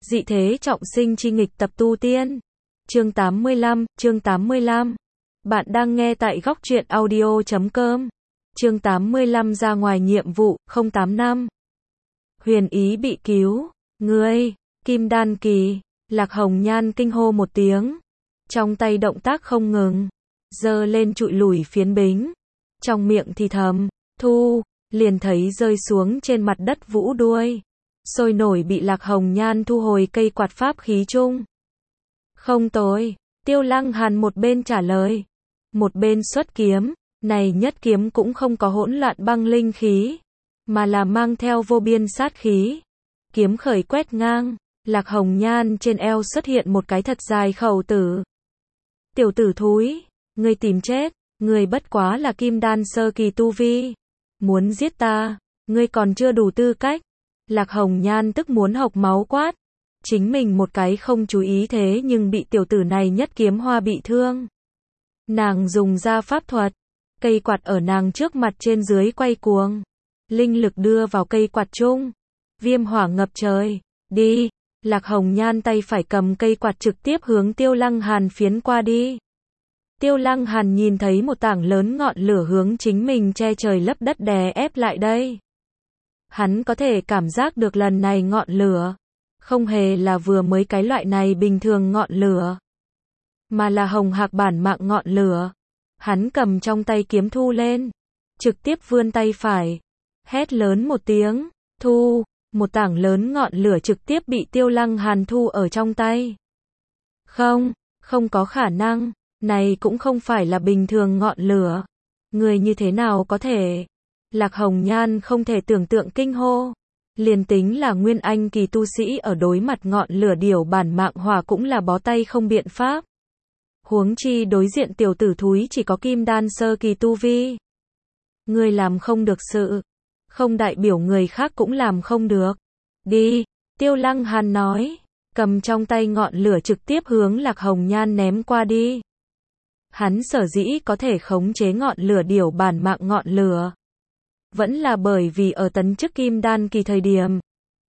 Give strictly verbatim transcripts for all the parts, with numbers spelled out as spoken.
Dị thế trọng sinh chi nghịch tập tu tiên. Chương tám mươi lăm, chương tám mươi lăm. Bạn đang nghe tại góc truyện audio chấm com. Chương tám mươi lăm ra ngoài nhiệm vụ, không tám năm. Huyền Ý bị cứu. Ngươi, Kim Đan kỳ. Lạc Hồng Nhan kinh hô một tiếng. Trong tay động tác không ngừng. Giơ lên trụi lủi phiến bính. Trong miệng thì thầm, thu, liền thấy rơi xuống trên mặt đất vũ đuôi. Sôi nổi bị Lạc Hồng Nhan thu hồi cây quạt pháp khí chung. Không tối, Tiêu Lăng Hàn một bên trả lời, một bên xuất kiếm, này nhất kiếm cũng không có hỗn loạn băng linh khí, mà là mang theo vô biên sát khí. Kiếm khởi quét ngang, Lạc Hồng Nhan trên eo xuất hiện một cái thật dài khẩu tử. Tiểu tử thúi, ngươi tìm chết, ngươi bất quá là kim đan sơ kỳ tu vi. Muốn giết ta, ngươi còn chưa đủ tư cách. Lạc Hồng Nhan tức muốn hộc máu quát. Chính mình một cái không chú ý thế nhưng bị tiểu tử này nhất kiếm hoa bị thương. Nàng dùng ra pháp thuật. Cây quạt ở nàng trước mặt trên dưới quay cuồng. Linh lực đưa vào cây quạt chung. Viêm hỏa ngập trời. Đi. Lạc Hồng Nhan tay phải cầm cây quạt trực tiếp hướng Tiêu Lăng Hàn phiến qua đi. Tiêu Lăng Hàn nhìn thấy một tảng lớn ngọn lửa hướng chính mình che trời lấp đất đè ép lại đây. Hắn có thể cảm giác được lần này ngọn lửa không hề là vừa mới cái loại này bình thường ngọn lửa, mà là hồng hạc bản mạng ngọn lửa. Hắn cầm trong tay kiếm thu lên, trực tiếp vươn tay phải, hét lớn một tiếng, thu, một tảng lớn ngọn lửa trực tiếp bị Tiêu Lăng Hàn thu ở trong tay. Không, không có khả năng, này cũng không phải là bình thường ngọn lửa. Người như thế nào có thể? Lạc Hồng Nhan không thể tưởng tượng kinh hô. Liền tính là nguyên anh kỳ tu sĩ ở đối mặt ngọn lửa điểu bản mạng hỏa cũng là bó tay không biện pháp. Huống chi đối diện tiểu tử thúi chỉ có kim đan sơ kỳ tu vi. Người làm không được sự, không đại biểu người khác cũng làm không được. Đi, Tiêu Lăng Hàn nói, cầm trong tay ngọn lửa trực tiếp hướng Lạc Hồng Nhan ném qua đi. Hắn sở dĩ có thể khống chế ngọn lửa điểu bản mạng ngọn lửa, vẫn là bởi vì ở tấn chức kim đan kỳ thời điểm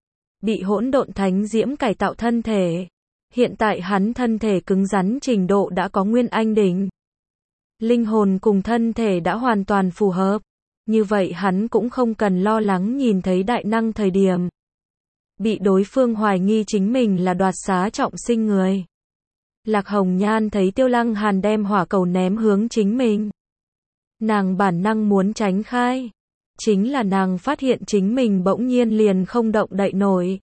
bị hỗn độn thánh diễm cải tạo thân thể. Hiện tại hắn thân thể cứng rắn trình độ đã có nguyên anh đỉnh. Linh hồn cùng thân thể đã hoàn toàn phù hợp. Như vậy hắn cũng không cần lo lắng nhìn thấy đại năng thời điểm bị đối phương hoài nghi chính mình là đoạt xá trọng sinh người. Lạc Hồng Nhan thấy Tiêu Lăng Hàn đem hỏa cầu ném hướng chính mình. Nàng bản năng muốn tránh khai. Chính là nàng phát hiện chính mình bỗng nhiên liền không động đậy nổi.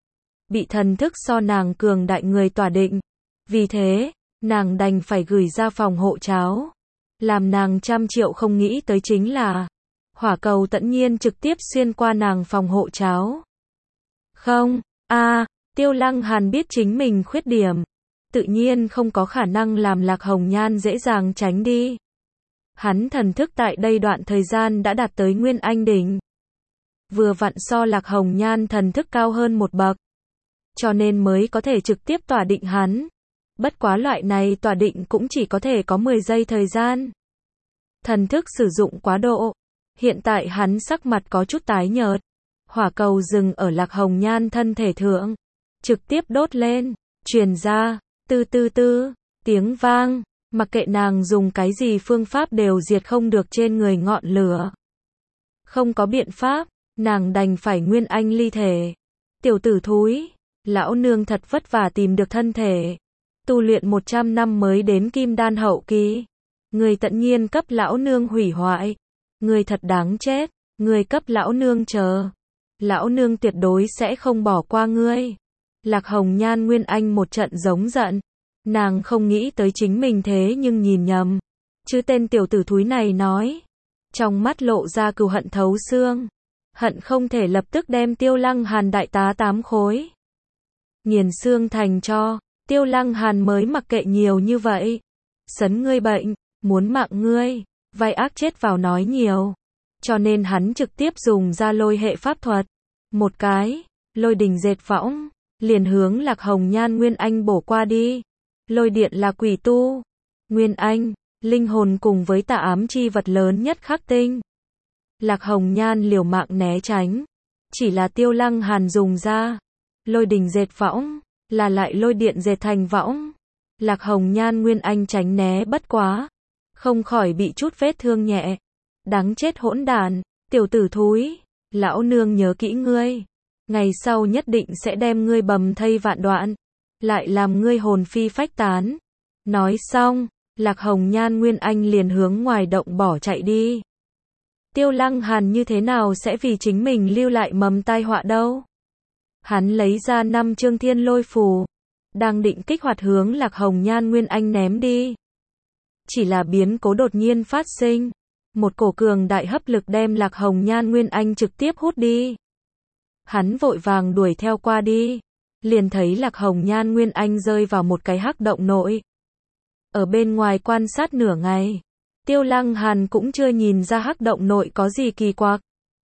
Bị thần thức so nàng cường đại người tỏa định. Vì thế, nàng đành phải gửi ra phòng hộ cháo. Làm nàng trăm triệu không nghĩ tới chính là hỏa cầu tận nhiên trực tiếp xuyên qua nàng phòng hộ cháo. Không, a à, Tiêu Lăng Hàn biết chính mình khuyết điểm. Tự nhiên không có khả năng làm Lạc Hồng Nhan dễ dàng tránh đi. Hắn thần thức tại đây đoạn thời gian đã đạt tới nguyên anh đỉnh. Vừa vặn so Lạc Hồng Nhan thần thức cao hơn một bậc. Cho nên mới có thể trực tiếp tỏa định hắn. Bất quá loại này tỏa định cũng chỉ có thể có mười giây thời gian. Thần thức sử dụng quá độ. Hiện tại hắn sắc mặt có chút tái nhợt. Hỏa cầu dừng ở Lạc Hồng Nhan thân thể thượng. Trực tiếp đốt lên. Truyền ra. Tư tư tư. Tiếng vang. Mặc kệ nàng dùng cái gì phương pháp đều diệt không được trên người ngọn lửa. Không có biện pháp, nàng đành phải nguyên anh ly thể. Tiểu tử thúi, lão nương thật vất vả tìm được thân thể. Tu luyện một trăm năm mới đến kim đan hậu kỳ. Người tận nhiên cấp lão nương hủy hoại. Người thật đáng chết, người cấp lão nương chờ. Lão nương tuyệt đối sẽ không bỏ qua ngươi. Lạc Hồng Nhan nguyên anh một trận giống giận. Nàng không nghĩ tới chính mình thế nhưng nhìn nhầm. Chứ tên tiểu tử thúi này nói. Trong mắt lộ ra cừu hận thấu xương. Hận không thể lập tức đem Tiêu Lăng Hàn đại tá tám khối. Nghiền xương thành cho. Tiêu Lăng Hàn mới mặc kệ nhiều như vậy. Sấn ngươi bệnh, muốn mạng ngươi. Vai ác chết vào nói nhiều. Cho nên hắn trực tiếp dùng ra lôi hệ pháp thuật. Một cái, lôi đình dệt võng. Liền hướng Lạc Hồng Nhan nguyên anh bổ qua đi. Lôi điện là quỷ tu, nguyên anh, linh hồn cùng với tà ám chi vật lớn nhất khắc tinh. Lạc Hồng Nhan liều mạng né tránh, chỉ là Tiêu Lăng Hàn dùng ra lôi đình dệt võng, là lại lôi điện dệt thành võng. Lạc Hồng Nhan Nguyên Anh tránh né bất quá, không khỏi bị chút vết thương nhẹ. Đáng chết hỗn đản, tiểu tử thúi, lão nương nhớ kỹ ngươi, ngày sau nhất định sẽ đem ngươi bầm thây vạn đoạn, lại làm ngươi hồn phi phách tán. Nói xong, Lạc Hồng Nhan Nguyên Anh liền hướng ngoài động bỏ chạy đi. Tiêu Lăng Hàn như thế nào sẽ vì chính mình lưu lại mầm tai họa đâu? Hắn lấy ra năm chương thiên lôi phù, đang định kích hoạt hướng Lạc Hồng Nhan Nguyên Anh ném đi. Chỉ là biến cố đột nhiên phát sinh, một cổ cường đại hấp lực đem Lạc Hồng Nhan Nguyên Anh trực tiếp hút đi. Hắn vội vàng đuổi theo qua đi, liền thấy Lạc Hồng Nhan Nguyên Anh rơi vào một cái hắc động nội. Ở bên ngoài quan sát nửa ngày, Tiêu Lăng Hàn cũng chưa nhìn ra hắc động nội có gì kỳ quặc.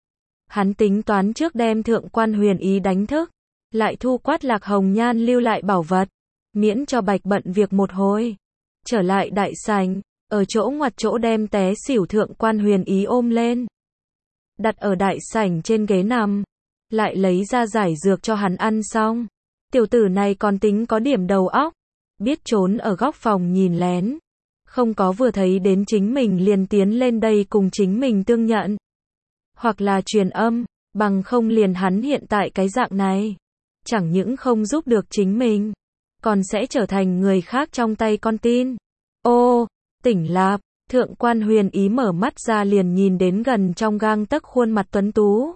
Hắn tính toán trước đem Thượng Quan Huyền Ý đánh thức, lại thu quát Lạc Hồng Nhan lưu lại bảo vật, miễn cho bạch bận việc một hồi. Trở lại đại sảnh, ở chỗ ngoặt chỗ đem té xỉu Thượng Quan Huyền Ý ôm lên, đặt ở đại sảnh trên ghế nằm, lại lấy ra giải dược cho hắn ăn xong. Tiểu tử này còn tính có điểm đầu óc, biết trốn ở góc phòng nhìn lén, không có vừa thấy đến chính mình liền tiến lên đây cùng chính mình tương nhận, hoặc là truyền âm, bằng không liền hắn hiện tại cái dạng này, chẳng những không giúp được chính mình, còn sẽ trở thành người khác trong tay con tin. Ô, tỉnh lạp, Thượng Quan Huyền Ý mở mắt ra liền nhìn đến gần trong gang tấc khuôn mặt tuấn tú.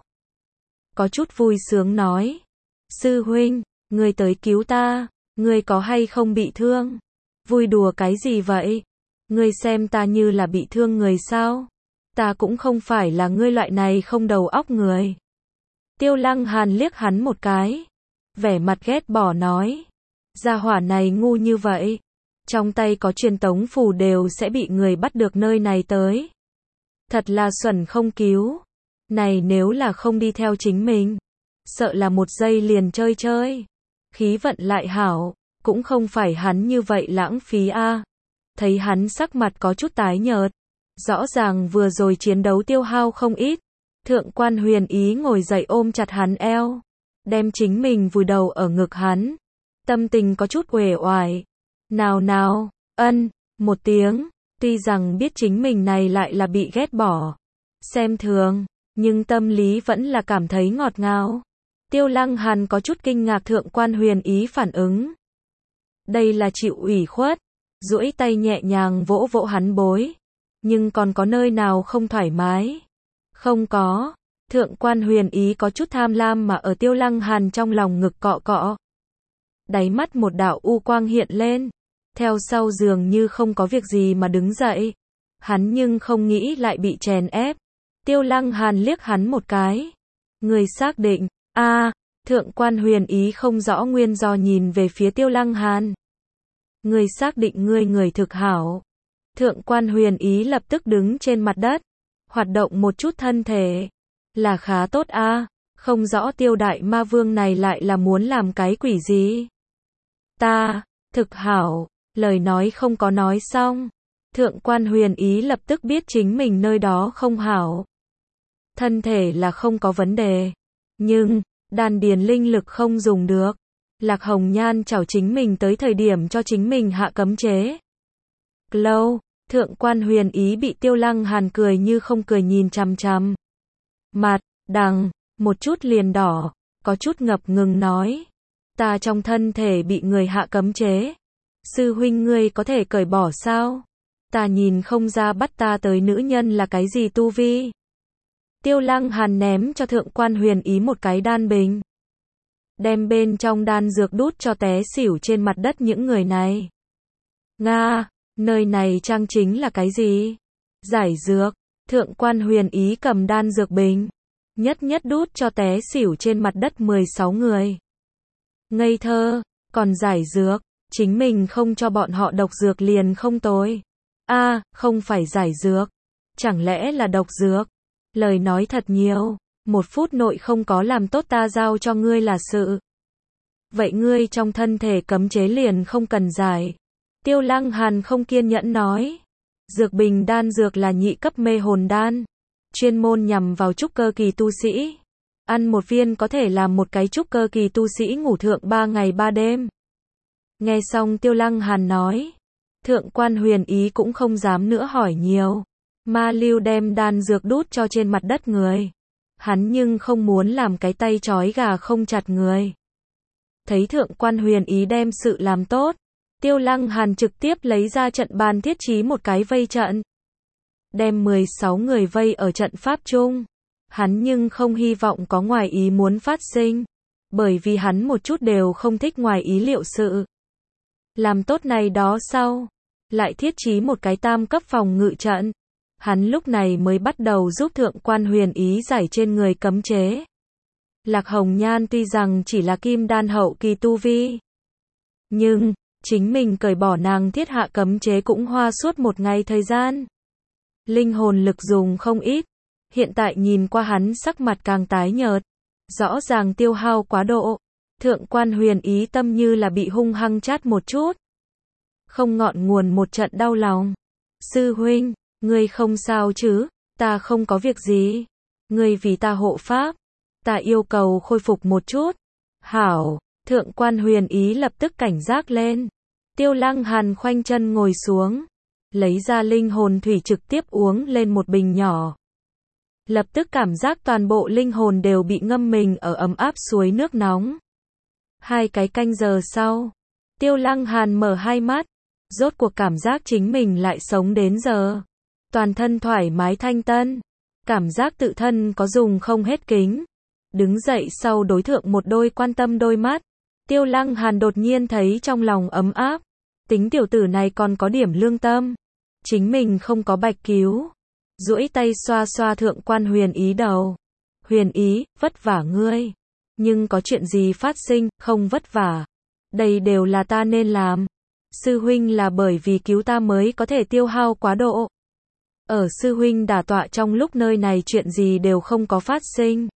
Có chút vui sướng nói, sư huynh, ngươi tới cứu ta, ngươi có hay không bị thương? Vui đùa cái gì vậy? Ngươi xem ta như là bị thương người sao? Ta cũng không phải là ngươi loại này không đầu óc người. Tiêu Lăng Hàn liếc hắn một cái, vẻ mặt ghét bỏ nói, gia hỏa này ngu như vậy, trong tay có truyền tống phù đều sẽ bị người bắt được nơi này tới. Thật là xuẩn không cứu. Này nếu là không đi theo chính mình, sợ là một giây liền chơi chơi. Khí vận lại hảo, cũng không phải hắn như vậy lãng phí a. À. Thấy hắn sắc mặt có chút tái nhợt, rõ ràng vừa rồi chiến đấu tiêu hao không ít. Thượng Quan Huyền Ý ngồi dậy ôm chặt hắn eo, đem chính mình vùi đầu ở ngực hắn, tâm tình có chút uể oải. Nào nào, ân, một tiếng, tuy rằng biết chính mình này lại là bị ghét bỏ, xem thường, nhưng tâm lý vẫn là cảm thấy ngọt ngào. Tiêu Lăng Hàn có chút kinh ngạc Thượng Quan Huyền Ý phản ứng. Đây là chịu ủy khuất, duỗi tay nhẹ nhàng vỗ vỗ hắn bối. Nhưng còn có nơi nào không thoải mái? Không có. Thượng Quan Huyền Ý có chút tham lam mà ở Tiêu Lăng Hàn trong lòng ngực cọ cọ. Đáy mắt một đạo u quang hiện lên, theo sau dường như không có việc gì mà đứng dậy. Hắn nhưng không nghĩ lại bị chèn ép. Tiêu Lăng Hàn liếc hắn một cái. Người xác định, a à, Thượng Quan Huyền Ý không rõ nguyên do nhìn về phía Tiêu Lăng Hàn. Người xác định ngươi người thực hảo. Thượng Quan Huyền Ý lập tức đứng trên mặt đất, hoạt động một chút thân thể. Là khá tốt a, à, không rõ Tiêu Đại Ma Vương này lại là muốn làm cái quỷ gì. Ta, thực hảo, lời nói không có nói xong. Thượng Quan Huyền Ý lập tức biết chính mình nơi đó không hảo. Thân thể là không có vấn đề, nhưng đan điền linh lực không dùng được. Lạc Hồng Nhan chào chính mình tới thời điểm cho chính mình hạ cấm chế. Lâu, Thượng Quan Huyền Ý bị Tiêu Lăng Hàn cười như không cười nhìn chằm chằm. Mặt, đằng, một chút liền đỏ, có chút ngập ngừng nói. Ta trong thân thể bị người hạ cấm chế. Sư huynh ngươi có thể cởi bỏ sao? Ta nhìn không ra bắt ta tới nữ nhân là cái gì tu vi. Tiêu Lăng Hàn ném cho Thượng Quan Huyền Ý một cái đan bình. Đem bên trong đan dược đút cho té xỉu trên mặt đất những người này. Nga, nơi này trang chính là cái gì? Giải dược. Thượng Quan Huyền Ý cầm đan dược bình, nhất nhất đút cho té xỉu trên mặt đất mười sáu người. Ngây thơ, còn giải dược, chính mình không cho bọn họ độc dược liền không tồi. A, à, không phải giải dược, chẳng lẽ là độc dược? Lời nói thật nhiều, một phút nội không có làm tốt ta giao cho ngươi là sự. Vậy ngươi trong thân thể cấm chế liền không cần giải. Tiêu Lăng Hàn không kiên nhẫn nói. Dược bình đan dược là nhị cấp mê hồn đan, chuyên môn nhằm vào trúc cơ kỳ tu sĩ. Ăn một viên có thể làm một cái trúc cơ kỳ tu sĩ ngủ thượng ba ngày ba đêm. Nghe xong Tiêu Lăng Hàn nói, Thượng quan Huyền Ý cũng không dám nữa hỏi nhiều. Ma Lưu đem đan dược đút cho trên mặt đất người. Hắn nhưng không muốn làm cái tay trói gà không chặt người. Thấy Thượng quan Huyền Ý đem sự làm tốt, Tiêu Lăng Hàn trực tiếp lấy ra trận bàn thiết trí một cái vây trận. Đem mười sáu người vây ở trận pháp chung. Hắn nhưng không hy vọng có ngoài ý muốn phát sinh. Bởi vì hắn một chút đều không thích ngoài ý liệu sự. Làm tốt này đó sau, lại thiết trí một cái tam cấp phòng ngự trận. Hắn lúc này mới bắt đầu giúp Thượng quan Huyền Ý giải trên người cấm chế. Lạc Hồng Nhan tuy rằng chỉ là kim đan hậu kỳ tu vi, nhưng chính mình cởi bỏ nàng thiết hạ cấm chế cũng hoa suốt một ngày thời gian. Linh hồn lực dùng không ít. Hiện tại nhìn qua hắn sắc mặt càng tái nhợt, rõ ràng tiêu hao quá độ. Thượng quan Huyền Ý tâm như là bị hung hăng chát một chút. Không ngọn nguồn một trận đau lòng. Sư huynh, ngươi không sao chứ? Ta không có việc gì. Ngươi vì ta hộ pháp. Ta yêu cầu khôi phục một chút. Hảo, Thượng quan Huyền Ý lập tức cảnh giác lên. Tiêu Lăng Hàn khoanh chân ngồi xuống, lấy ra linh hồn thủy trực tiếp uống lên một bình nhỏ. Lập tức cảm giác toàn bộ linh hồn đều bị ngâm mình ở ấm áp suối nước nóng. Hai cái canh giờ sau, Tiêu Lăng Hàn mở hai mắt, rốt cuộc cảm giác chính mình lại sống đến giờ. Toàn thân thoải mái thanh tân, cảm giác tự thân có dùng không hết kính. Đứng dậy sau đối thượng một đôi quan tâm đôi mắt, Tiêu Lăng Hàn đột nhiên thấy trong lòng ấm áp. Tính tiểu tử này còn có điểm lương tâm. Chính mình không có bạch cứu. Duỗi tay xoa xoa Thượng quan Huyền Ý đầu. Huyền Ý, vất vả ngươi. Nhưng có chuyện gì phát sinh, không vất vả. Đây đều là ta nên làm. Sư huynh là bởi vì cứu ta mới có thể tiêu hao quá độ. Ở sư huynh đả tọa trong lúc nơi này chuyện gì đều không có phát sinh.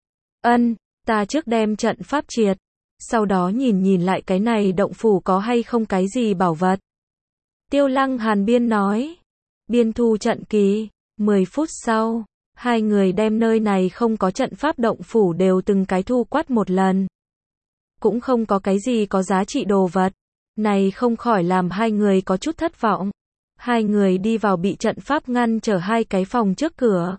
Ân, ta trước đem trận pháp triệt. Sau đó nhìn nhìn lại cái này động phủ có hay không cái gì bảo vật. Tiêu Lăng Hàn biên nói. Biên thu trận kỳ. mười phút sau, hai người đem nơi này không có trận pháp động phủ đều từng cái thu quát một lần. Cũng không có cái gì có giá trị đồ vật. Này không khỏi làm hai người có chút thất vọng. Hai người đi vào bị trận pháp ngăn trở hai cái phòng trước cửa.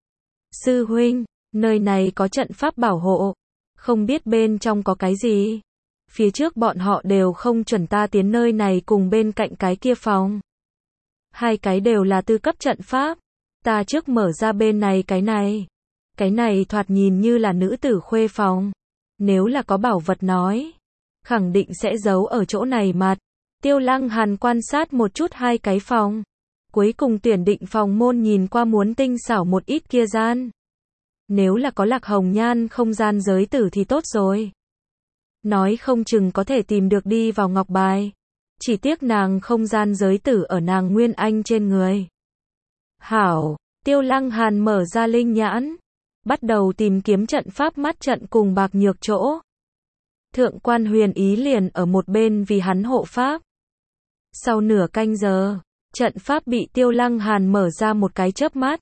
Sư huynh, nơi này có trận pháp bảo hộ. Không biết bên trong có cái gì. Phía trước bọn họ đều không chuẩn ta tiến nơi này cùng bên cạnh cái kia phòng. Hai cái đều là tư cấp trận pháp. Ta trước mở ra bên này cái này. Cái này thoạt nhìn như là nữ tử khuê phòng. Nếu là có bảo vật nói, khẳng định sẽ giấu ở chỗ này mặt. Tiêu Lăng Hàn quan sát một chút hai cái phòng. Cuối cùng tuyển định phòng môn nhìn qua muốn tinh xảo một ít kia gian. Nếu là có Lạc Hồng Nhan không gian giới tử thì tốt rồi. Nói không chừng có thể tìm được đi vào ngọc bài. Chỉ tiếc nàng không gian giới tử ở nàng Nguyên Anh trên người. Hảo, Tiêu Lăng Hàn mở ra linh nhãn. Bắt đầu tìm kiếm trận pháp mắt trận cùng bạc nhược chỗ. Thượng quan Huyền Ý liền ở một bên vì hắn hộ pháp. Sau nửa canh giờ, trận pháp bị Tiêu Lăng Hàn mở ra một cái chớp mắt.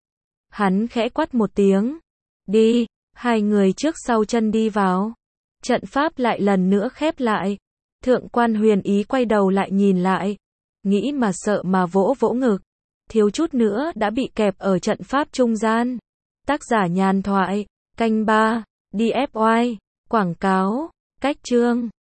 Hắn khẽ quát một tiếng. Đi, hai người trước sau chân đi vào. Trận pháp lại lần nữa khép lại. Thượng quan Huyền Ý quay đầu lại nhìn lại. Nghĩ mà sợ mà vỗ vỗ ngực. Thiếu chút nữa đã bị kẹp ở trận pháp trung gian. Tác giả nhàn thoại. Canh ba. đê ép oai. Quảng cáo. Cách chương.